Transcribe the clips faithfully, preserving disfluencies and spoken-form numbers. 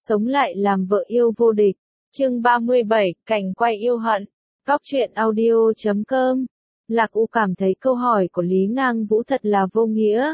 sống lại làm vợ yêu vô địch. Chương ba mươi bảy, cảnh quay yêu hận. Góc truyện audio chấm com. Lạc U cảm thấy câu hỏi của Lý Ngang Vũ thật là vô nghĩa.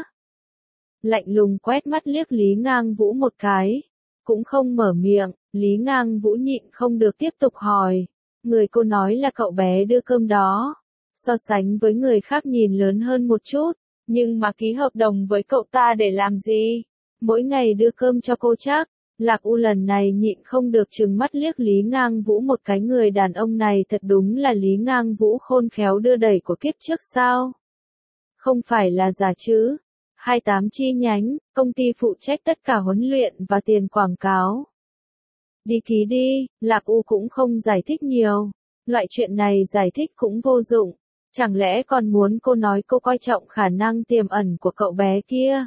Lạnh lùng quét mắt liếc Lý Ngang Vũ một cái, cũng không mở miệng. Lý Ngang Vũ nhịn không được tiếp tục hỏi. Người cô nói là cậu bé đưa cơm đó. So sánh với người khác nhìn lớn hơn một chút, nhưng mà ký hợp đồng với cậu ta để làm gì? Mỗi ngày đưa cơm cho cô chắc. Lạc U lần này nhịn không được trừng mắt liếc Lý Ngang Vũ một cái, người đàn ông này thật đúng là Lý Ngang Vũ khôn khéo đưa đẩy của kiếp trước sao? Không phải là giả chứ? hai mươi tám chi nhánh, công ty phụ trách tất cả huấn luyện và tiền quảng cáo. Đi ký đi, Lạc U cũng không giải thích nhiều. Loại chuyện này giải thích cũng vô dụng. Chẳng lẽ còn muốn cô nói cô coi trọng khả năng tiềm ẩn của cậu bé kia?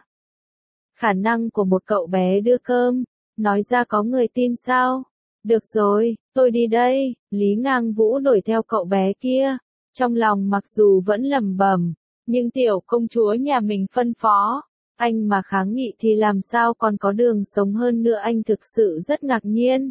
Khả năng của một cậu bé đưa cơm, nói ra có người tin sao? Được rồi, tôi đi đây. Lý Ngang Vũ đuổi theo cậu bé kia. Trong lòng mặc dù vẫn lẩm bẩm, nhưng tiểu công chúa nhà mình phân phó, anh mà kháng nghị thì làm sao còn có đường sống hơn nữa, anh thực sự rất ngạc nhiên.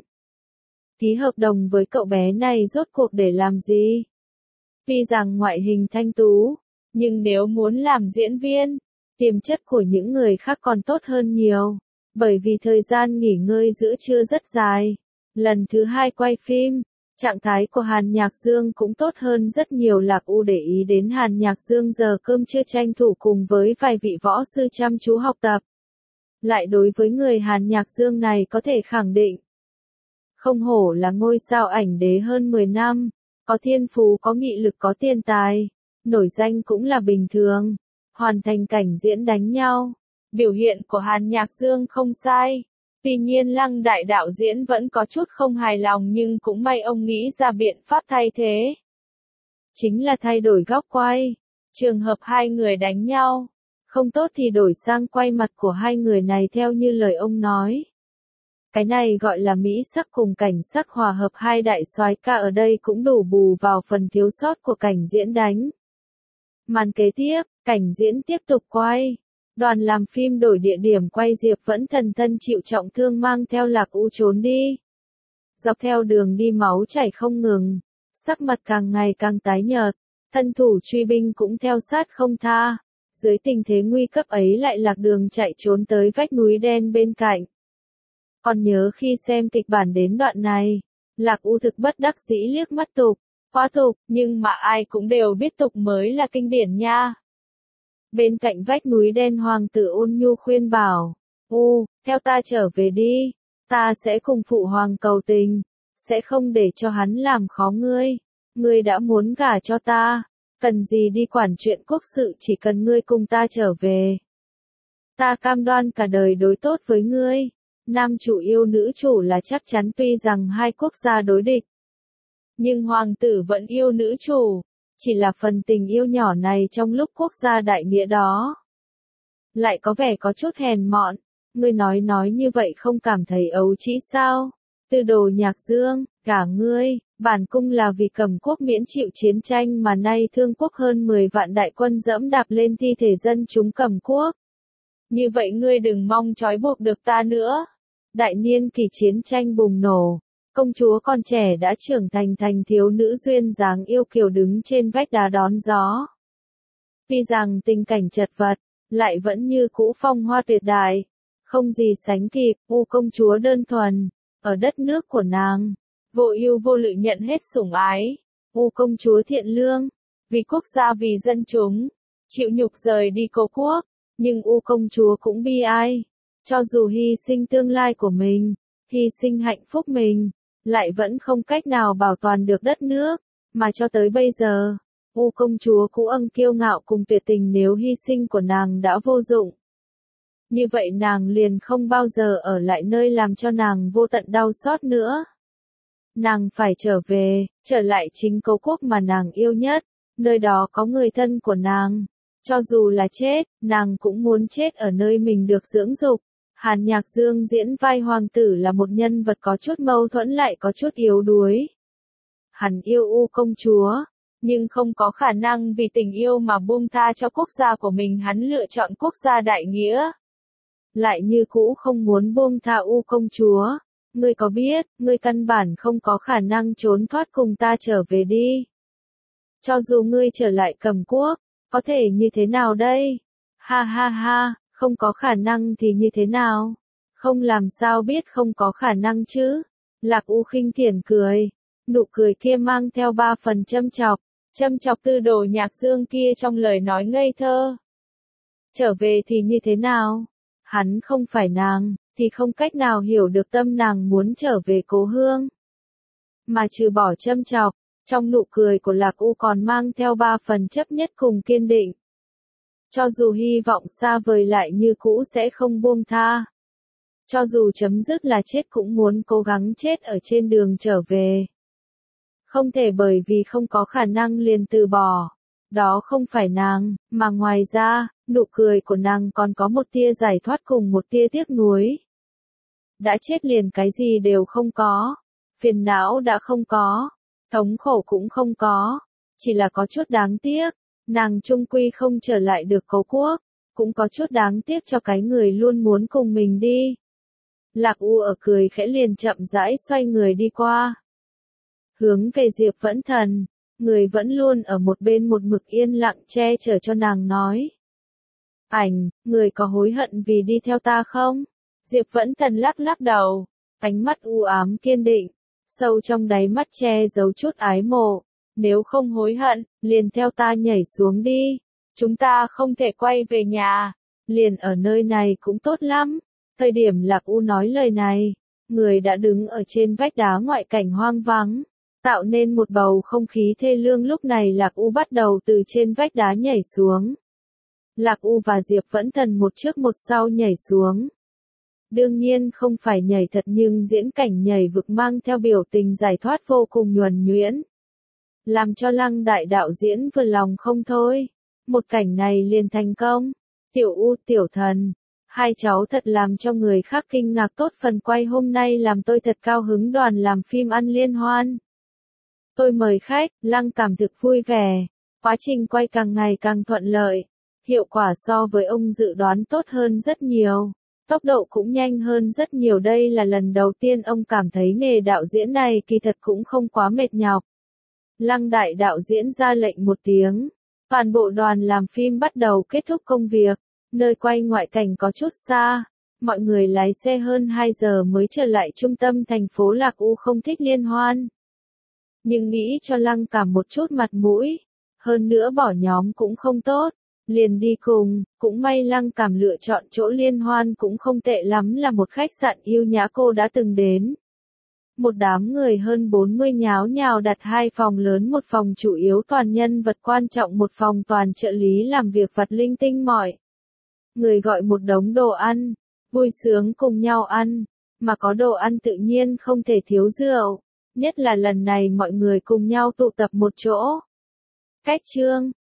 Ký hợp đồng với cậu bé này rốt cuộc để làm gì? Tuy rằng ngoại hình thanh tú, nhưng nếu muốn làm diễn viên, tiềm chất của những người khác còn tốt hơn nhiều, bởi vì thời gian nghỉ ngơi giữa trưa rất dài. Lần thứ hai quay phim, trạng thái của Hàn Nhạc Dương cũng tốt hơn rất nhiều. Lạc U để ý đến Hàn Nhạc Dương giờ cơm trưa tranh thủ cùng với vài vị võ sư chăm chú học tập. Lại đối với người Hàn Nhạc Dương này có thể khẳng định, không hổ là ngôi sao ảnh đế hơn mười năm, có thiên phú, có nghị lực, có tiền tài, nổi danh cũng là bình thường. Hoàn thành cảnh diễn đánh nhau, biểu hiện của Hàn Nhạc Dương không sai. Tuy nhiên Lăng đại đạo diễn vẫn có chút không hài lòng, nhưng cũng may ông nghĩ ra biện pháp thay thế. Chính là thay đổi góc quay. Trường hợp hai người đánh nhau, không tốt thì đổi sang quay mặt của hai người này theo như lời ông nói. Cái này gọi là mỹ sắc cùng cảnh sắc hòa hợp, hai đại soái ca ở đây cũng đủ bù vào phần thiếu sót của cảnh diễn đánh. Màn kế tiếp, cảnh diễn tiếp tục quay. Đoàn làm phim đổi địa điểm quay, Diệp Vẫn thần thân chịu trọng thương mang theo Lạc U trốn đi. Dọc theo đường đi máu chảy không ngừng, sắc mặt càng ngày càng tái nhợt, thân thủ truy binh cũng theo sát không tha. Dưới tình thế nguy cấp ấy lại lạc đường chạy trốn tới vách núi đen bên cạnh. Còn nhớ khi xem kịch bản đến đoạn này, Lạc U thực bất đắc dĩ liếc mắt tục, quá tục, nhưng mà ai cũng đều biết tục mới là kinh điển nha. Bên cạnh vách núi đen, hoàng tử ôn nhu khuyên bảo, U, theo ta trở về đi, ta sẽ cùng phụ hoàng cầu tình, sẽ không để cho hắn làm khó ngươi, ngươi đã muốn gả cho ta, cần gì đi quản chuyện quốc sự, chỉ cần ngươi cùng ta trở về. Ta cam đoan cả đời đối tốt với ngươi. Nam chủ yêu nữ chủ là chắc chắn, tuy rằng hai quốc gia đối địch, nhưng hoàng tử vẫn yêu nữ chủ. Chỉ là phần tình yêu nhỏ này trong lúc quốc gia đại nghĩa đó, lại có vẻ có chút hèn mọn. Ngươi nói nói như vậy không cảm thấy ấu trĩ sao? Tư Đồ Nhạc Dương, cả ngươi, bản cung là vì Cẩm quốc miễn chịu chiến tranh mà nay Thương quốc hơn mười vạn đại quân dẫm đạp lên thi thể dân chúng Cẩm quốc. Như vậy ngươi đừng mong trói buộc được ta nữa. Đại niên kỳ chiến tranh bùng nổ. Công chúa còn trẻ đã trưởng thành thành thiếu nữ duyên dáng yêu kiều đứng trên vách đá đón gió. Tuy rằng tình cảnh chật vật, lại vẫn như cũ phong hoa tuyệt đại, không gì sánh kịp. U công chúa đơn thuần, ở đất nước của nàng, vô ưu vô lự nhận hết sủng ái. U công chúa thiện lương, vì quốc gia vì dân chúng, chịu nhục rời đi cố quốc, nhưng U công chúa cũng bi ai, cho dù hy sinh tương lai của mình, hy sinh hạnh phúc mình, lại vẫn không cách nào bảo toàn được đất nước, mà cho tới bây giờ, U công chúa cũ âng kiêu ngạo cùng tuyệt tình, nếu hy sinh của nàng đã vô dụng, như vậy nàng liền không bao giờ ở lại nơi làm cho nàng vô tận đau xót nữa. Nàng phải trở về, trở lại chính cố quốc mà nàng yêu nhất, nơi đó có người thân của nàng, cho dù là chết, nàng cũng muốn chết ở nơi mình được dưỡng dục. Hàn Nhạc Dương diễn vai hoàng tử là một nhân vật có chút mâu thuẫn lại có chút yếu đuối. Hắn yêu U công chúa, nhưng không có khả năng vì tình yêu mà buông tha cho quốc gia của mình, hắn lựa chọn quốc gia đại nghĩa. Lại như cũ không muốn buông tha U công chúa, ngươi có biết, ngươi căn bản không có khả năng trốn thoát cùng ta trở về đi. Cho dù ngươi trở lại Cầm Quốc, có thể như thế nào đây? Ha ha ha, không có khả năng thì như thế nào? Không làm sao biết không có khả năng chứ? Lạc U khinh thiển cười, nụ cười kia mang theo ba phần châm chọc, châm chọc Tư Đồ Nhạc Dương kia trong lời nói ngây thơ. Trở về thì như thế nào? Hắn không phải nàng, thì không cách nào hiểu được tâm nàng muốn trở về cố hương. Mà trừ bỏ châm chọc, trong nụ cười của Lạc U còn mang theo ba phần chấp nhất cùng kiên định. Cho dù hy vọng xa vời lại như cũ sẽ không buông tha. Cho dù chấm dứt là chết cũng muốn cố gắng chết ở trên đường trở về. Không thể bởi vì không có khả năng liền từ bỏ. Đó không phải nàng, mà ngoài ra, nụ cười của nàng còn có một tia giải thoát cùng một tia tiếc nuối. Đã chết liền cái gì đều không có. Phiền não đã không có. Thống khổ cũng không có. Chỉ là có chút đáng tiếc. Nàng chung quy không trở lại được Cố Quốc. Cũng có chút đáng tiếc cho cái người luôn muốn cùng mình đi. Lạc U ở cười khẽ liền chậm rãi xoay người đi qua. Hướng về Diệp Vẫn Thần. Người vẫn luôn ở một bên một mực yên lặng che chở cho nàng nói. Ảnh, người có hối hận vì đi theo ta không? Diệp Vẫn Thần lắc lắc đầu. Ánh mắt u ám kiên định. Sâu trong đáy mắt che giấu chút ái mộ. Nếu không hối hận, liền theo ta nhảy xuống đi. Chúng ta không thể quay về nhà. Liền ở nơi này cũng tốt lắm. Thời điểm Lạc U nói lời này, người đã đứng ở trên vách đá ngoại cảnh hoang vắng, tạo nên một bầu không khí thê lương. Lúc này Lạc U bắt đầu từ trên vách đá nhảy xuống. Lạc U và Diệp Vẫn Thần một trước một sau nhảy xuống. Đương nhiên không phải nhảy thật nhưng diễn cảnh nhảy vực mang theo biểu tình giải thoát vô cùng nhuần nhuyễn. Làm cho Lăng đại đạo diễn vừa lòng không thôi. Một cảnh này liền thành công. Tiểu U, Tiểu Thần. Hai cháu thật làm cho người khác kinh ngạc. Tốt phần quay hôm nay làm tôi thật cao hứng. Đoàn làm phim ăn liên hoan. Tôi mời khách, Lăng cảm thực vui vẻ. Quá trình quay càng ngày càng thuận lợi. Hiệu quả so với ông dự đoán tốt hơn rất nhiều. Tốc độ cũng nhanh hơn rất nhiều. Đây là lần đầu tiên ông cảm thấy nghề đạo diễn này kỳ thật cũng không quá mệt nhọc. Lăng đại đạo diễn ra lệnh một tiếng. Toàn bộ đoàn làm phim bắt đầu kết thúc công việc. Nơi quay ngoại cảnh có chút xa. Mọi người lái xe hơn hai giờ mới trở lại trung tâm thành phố. Lạc U không thích liên hoan. Nhưng nghĩ cho Lăng cảm một chút mặt mũi. Hơn nữa bỏ nhóm cũng không tốt. Liền đi cùng, cũng may Lăng cảm lựa chọn chỗ liên hoan cũng không tệ lắm, là một khách sạn yêu nhã cô đã từng đến. Một đám người hơn bốn mươi nháo nhào đặt hai phòng lớn, một phòng chủ yếu toàn nhân vật quan trọng, một phòng toàn trợ lý làm việc vặt linh tinh mọi. Người gọi một đống đồ ăn, vui sướng cùng nhau ăn, mà có đồ ăn tự nhiên không thể thiếu rượu, nhất là lần này mọi người cùng nhau tụ tập một chỗ. Cách chương